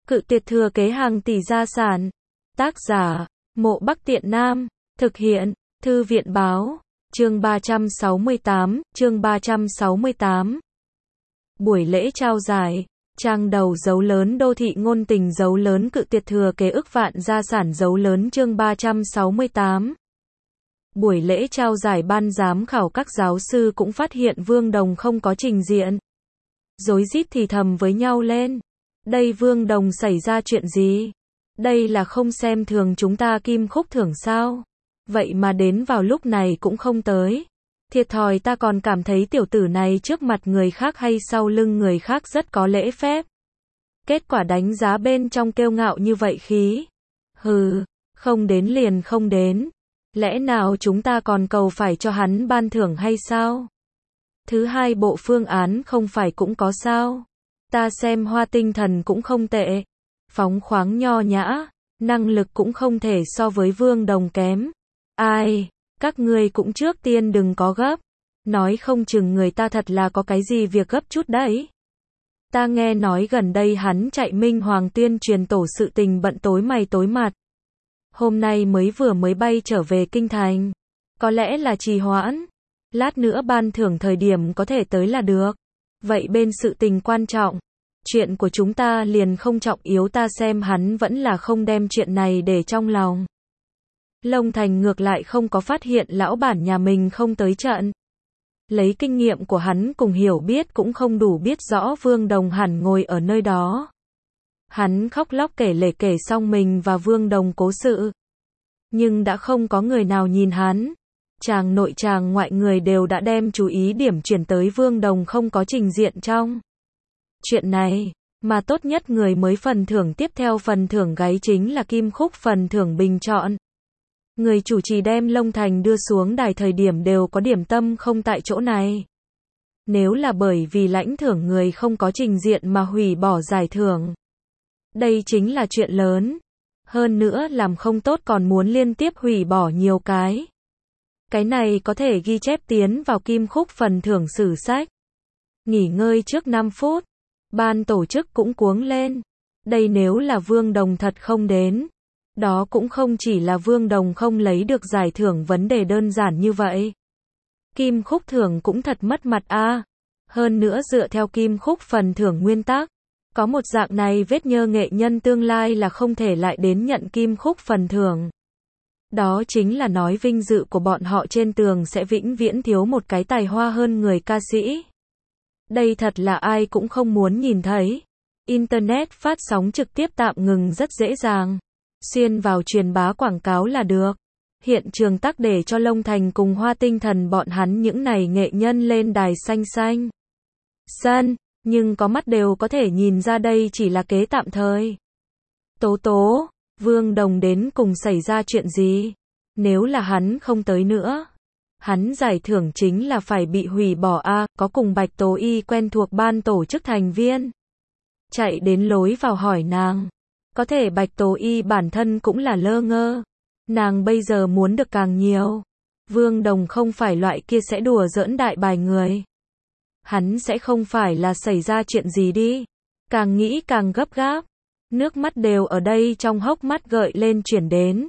Cự tuyệt thừa kế hàng tỷ gia sản. Tác giả, Mộ Bắc Tiện Nam. Thực hiện, Thư viện báo. Chương 368. Buổi lễ trao giải. Trang đầu dấu lớn đô thị ngôn tình dấu lớn cự tuyệt thừa kế ức vạn gia sản dấu lớn chương 368. Buổi lễ trao giải ban giám khảo các giáo sư cũng phát hiện Vương Đồng không có trình diện. Rối rít thì thầm với nhau lên. Đây Vương Đồng xảy ra chuyện gì? Đây là không xem thường chúng ta Kim Khúc thưởng sao? Vậy mà đến vào lúc này cũng không tới. Thiệt thòi ta còn cảm thấy tiểu tử này trước mặt người khác hay sau lưng người khác rất có lễ phép. Kết quả đánh giá bên trong kiêu ngạo như vậy khí. Hừ, không đến liền không đến. Lẽ nào chúng ta còn cầu phải cho hắn ban thưởng hay sao? Thứ hai bộ phương án không phải cũng có sao? Ta xem Hoa Tinh Thần cũng không tệ. Phóng khoáng nho nhã, năng lực cũng không thể so với Vương Đồng kém. Ai, các ngươi cũng trước tiên đừng có gấp. Nói không chừng người ta thật là có cái gì việc gấp chút đấy. Ta nghe nói gần đây hắn chạy Minh Hoàng tuyên truyền tổ sự tình bận tối mày tối mặt. Hôm nay mới bay trở về Kinh Thành. Có lẽ là trì hoãn. Lát nữa ban thưởng thời điểm có thể tới là được. Vậy bên sự tình quan trọng. Chuyện của chúng ta liền không trọng yếu ta xem hắn vẫn là không đem chuyện này để trong lòng. Long Thành ngược lại không có phát hiện lão bản nhà mình không tới trận. Lấy kinh nghiệm của hắn cùng hiểu biết cũng không đủ biết rõ Vương Đồng hẳn ngồi ở nơi đó. Hắn khóc lóc kể lể kể xong mình và Vương Đồng cố sự. Nhưng đã không có người nào nhìn hắn. Chàng nội chàng ngoại người đều đã đem chú ý điểm chuyển tới Vương Đồng không có trình diện trong chuyện này, mà tốt nhất người mới phần thưởng tiếp theo phần thưởng gáy chính là Kim Khúc phần thưởng bình chọn. Người chủ trì đem Long Thành đưa xuống đài thời điểm đều có điểm tâm không tại chỗ này. Nếu là bởi vì lãnh thưởng người không có trình diện mà hủy bỏ giải thưởng. Đây chính là chuyện lớn. Hơn nữa làm không tốt còn muốn liên tiếp hủy bỏ nhiều cái. Cái này có thể ghi chép tiến vào Kim Khúc phần thưởng sử sách. Nghỉ ngơi trước 5 phút. Ban tổ chức cũng cuống lên. Đây nếu là Vương Đồng thật không đến. Đó cũng không chỉ là Vương Đồng không lấy được giải thưởng vấn đề đơn giản như vậy. Kim Khúc thưởng cũng thật mất mặt a. Hơn nữa dựa theo Kim Khúc phần thưởng nguyên tắc. Có một dạng này vết nhơ nghệ nhân tương lai là không thể lại đến nhận Kim Khúc phần thưởng. Đó chính là nói vinh dự của bọn họ trên tường sẽ vĩnh viễn thiếu một cái tài hoa hơn người ca sĩ. Đây thật là ai cũng không muốn nhìn thấy. Internet phát sóng trực tiếp tạm ngừng rất dễ dàng. Xuyên vào truyền bá quảng cáo là được. Hiện trường tắc để cho Long Thành cùng Hoa Tinh Thần bọn hắn những này nghệ nhân lên đài xanh xanh sân, nhưng có mắt đều có thể nhìn ra đây chỉ là kế tạm thời. Tố tố, Vương Đồng đến cùng xảy ra chuyện gì? Nếu là hắn không tới nữa, hắn giải thưởng chính là phải bị hủy bỏ a. Có cùng Bạch Tố Y quen thuộc ban tổ chức thành viên. Chạy đến lối vào hỏi nàng. Có thể Bạch Tố Y bản thân cũng là lơ ngơ. Nàng bây giờ muốn được càng nhiều. Vương Đồng không phải loại kia sẽ đùa giỡn đại bài người. Hắn sẽ không phải là xảy ra chuyện gì đi. Càng nghĩ càng gấp gáp. Nước mắt đều ở đây trong hốc mắt gợi lên chuyển đến.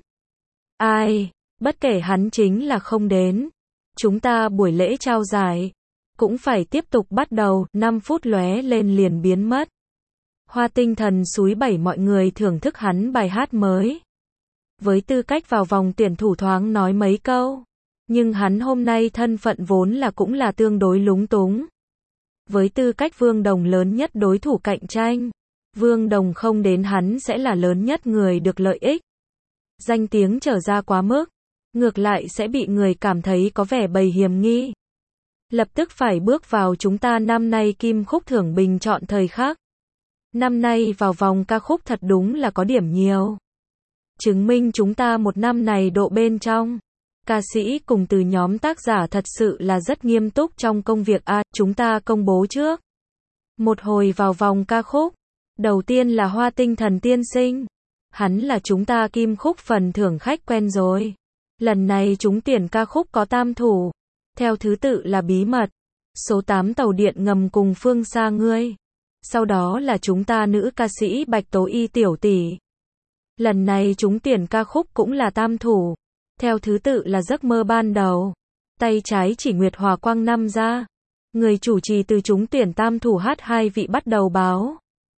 Ai, bất kể hắn chính là không đến. Chúng ta buổi lễ trao giải. Cũng phải tiếp tục bắt đầu. 5 phút lóe lên liền biến mất. Hoa Tinh Thần xúi bẩy mọi người thưởng thức hắn bài hát mới. Với tư cách vào vòng tuyển thủ thoáng nói mấy câu. Nhưng hắn hôm nay thân phận vốn là cũng là tương đối lúng túng. Với tư cách Vương Đồng lớn nhất đối thủ cạnh tranh. Vương Đồng không đến hắn sẽ là lớn nhất người được lợi ích. Danh tiếng trở ra quá mức. Ngược lại sẽ bị người cảm thấy có vẻ bầy hiềm nghi. Lập tức phải bước vào chúng ta năm nay Kim Khúc thưởng bình chọn thời khắc. Năm nay vào vòng ca khúc thật đúng là có điểm nhiều. Chứng minh chúng ta một năm này độ bên trong. Ca sĩ cùng từ nhóm tác giả thật sự là rất nghiêm túc trong công việc a. Chúng ta công bố trước. Một hồi vào vòng ca khúc. Đầu tiên là Hoa Tinh Thần tiên sinh. Hắn là chúng ta Kim Khúc phần thưởng khách quen rồi. Lần này chúng tuyển ca khúc có tam thủ. Theo thứ tự là Bí Mật. Số 8 tàu điện ngầm cùng Phương Xa Ngươi. Sau đó là chúng ta nữ ca sĩ Bạch Tố Y tiểu tỷ. Lần này trúng tuyển ca khúc cũng là tam thủ. Theo thứ tự là Giấc mơ ban đầu. Tay trái chỉ Nguyệt Hòa Quang năm ra. Người chủ trì từ trúng tuyển tam thủ hát 2 vị bắt đầu báo.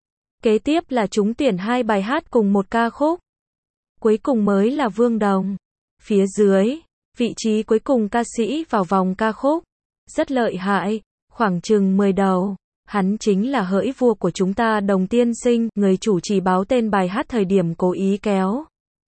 Kế tiếp là trúng tuyển 2 bài hát cùng một ca khúc. Cuối cùng mới là Vương Đồng. Phía dưới, vị trí cuối cùng ca sĩ vào vòng ca khúc. Rất lợi hại, khoảng chừng 10 đầu. Hắn chính là hỡi vua của chúng ta Đồng Tiên Sinh, người chủ trì báo tên bài hát thời điểm cố ý kéo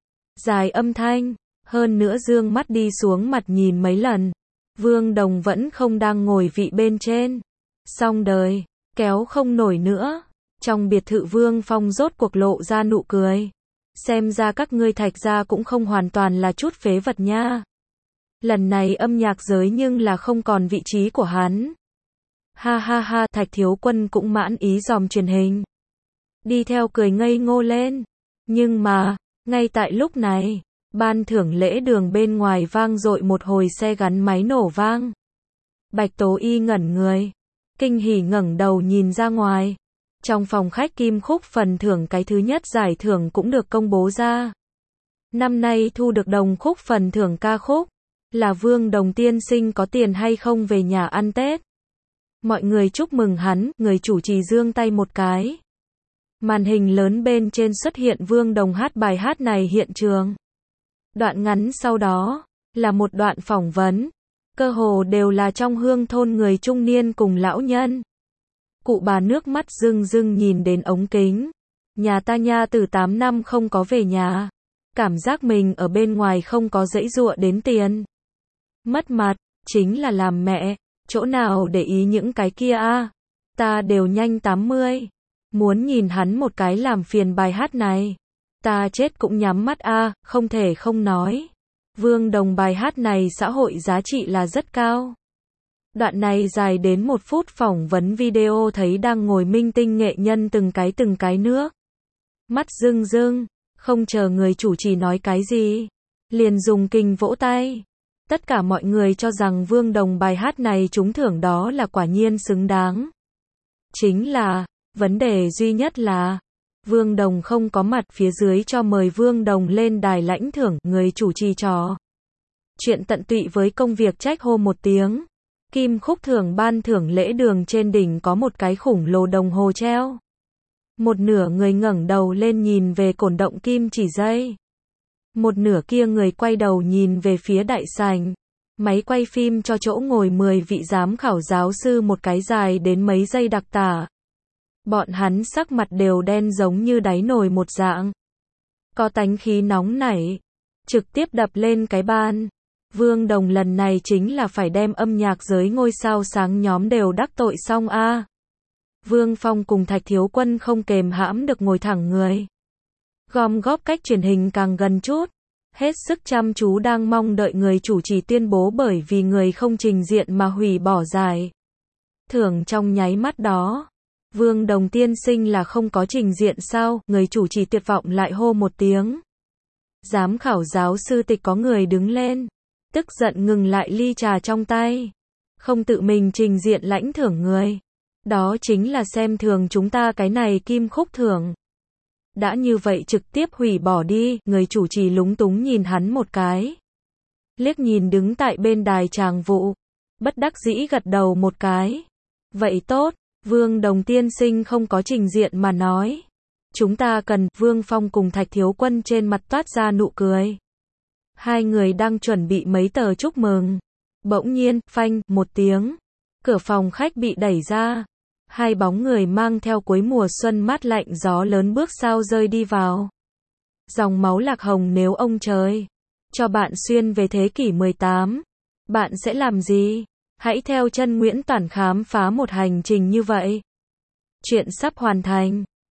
dài âm thanh, hơn nữa dương mắt đi xuống mặt nhìn mấy lần. Vương Đồng vẫn không đang ngồi vị bên trên. Xong đời, kéo không nổi nữa. Trong biệt thự Vương Phong rốt cuộc lộ ra nụ cười. Xem ra các ngươi Thạch gia cũng không hoàn toàn là chút phế vật nha. Lần này âm nhạc giới nhưng là không còn vị trí của hắn. Ha ha ha, Thạch Thiếu Quân cũng mãn ý dòm truyền hình. Đi theo cười ngây ngô lên. Nhưng mà, ngay tại lúc này, ban thưởng lễ đường bên ngoài vang dội một hồi xe gắn máy nổ vang. Bạch Tố Y ngẩn người, kinh hỉ ngẩng đầu nhìn ra ngoài. Trong phòng khách Kim Khúc phần thưởng cái thứ nhất giải thưởng cũng được công bố ra. Năm nay thu được đồng khúc phần thưởng ca khúc, là Vương Đồng Tiên Sinh có tiền hay không về nhà ăn Tết. Mọi người chúc mừng hắn, người chủ trì giương tay một cái. Màn hình lớn bên trên xuất hiện Vương Đồng hát bài hát này hiện trường. Đoạn ngắn sau đó, là một đoạn phỏng vấn. Cơ hồ đều là trong hương thôn người trung niên cùng lão nhân. Cụ bà nước mắt rưng rưng nhìn đến ống kính. Nhà ta nha từ 8 năm không có về nhà. Cảm giác mình ở bên ngoài không có giãy giụa đến tiền. Mất mặt, chính là làm mẹ. Chỗ nào để ý những cái kia a? Ta đều nhanh 80. Muốn nhìn hắn một cái làm phiền bài hát này. Ta chết cũng nhắm mắt a, không thể không nói. Vương Đồng bài hát này xã hội giá trị là rất cao. Đoạn này dài đến 1 phút phỏng vấn video thấy đang ngồi minh tinh nghệ nhân từng cái nước. Mắt rưng rưng, không chờ người chủ trì nói cái gì. Liền dùng kình vỗ tay. Tất cả mọi người cho rằng Vương Đồng bài hát này trúng thưởng đó là quả nhiên xứng đáng. Chính là, vấn đề duy nhất là, Vương Đồng không có mặt phía dưới cho mời Vương Đồng lên đài lãnh thưởng, người chủ trì trò. Chuyện tận tụy với công việc trách hô một tiếng. Kim Khúc thưởng ban thưởng lễ đường trên đỉnh có một cái khủng lồ đồng hồ treo. Một nửa người ngẩng đầu lên nhìn về cổn động kim chỉ dây. Một nửa kia người quay đầu nhìn về phía đại sảnh. Máy quay phim cho chỗ ngồi 10 vị giám khảo giáo sư một cái dài đến mấy giây đặc tả. Bọn hắn sắc mặt đều đen giống như đáy nồi một dạng. Có tánh khí nóng nảy. Trực tiếp đập lên cái bàn. Vương Đồng lần này chính là phải đem âm nhạc giới ngôi sao sáng nhóm đều đắc tội xong a. Vương Phong cùng Thạch Thiếu Quân không kềm hãm được ngồi thẳng người. Gom góp cách truyền hình càng gần chút. Hết sức chăm chú đang mong đợi người chủ trì tuyên bố bởi vì người không trình diện mà hủy bỏ giải thưởng trong nháy mắt đó. Vương Đồng Tiên Sinh là không có trình diện sao, người chủ trì tuyệt vọng lại hô một tiếng. Giám khảo giáo sư Tịch có người đứng lên. Tức giận ngừng lại ly trà trong tay. Không tự mình trình diện lãnh thưởng người. Đó chính là xem thường chúng ta cái này Kim Khúc thưởng. Đã như vậy trực tiếp hủy bỏ đi, người chủ trì lúng túng nhìn hắn một cái. Liếc nhìn đứng tại bên đài tràng vụ. Bất đắc dĩ gật đầu một cái. Vậy tốt, Vương Đồng Tiên Sinh không có trình diện mà nói. Chúng ta cần, Vương Phong cùng Thạch Thiếu Quân trên mặt toát ra nụ cười. Hai người đang chuẩn bị mấy tờ chúc mừng. Bỗng nhiên, phanh, một tiếng. Cửa phòng khách bị đẩy ra. Hai bóng người mang theo cuối mùa xuân mát lạnh gió lớn bước sao rơi đi vào. Dòng máu lạc hồng nếu ông trời cho bạn xuyên về thế kỷ 18, bạn sẽ làm gì? Hãy theo chân Nguyễn Toản khám phá một hành trình như vậy. Chuyện sắp hoàn thành.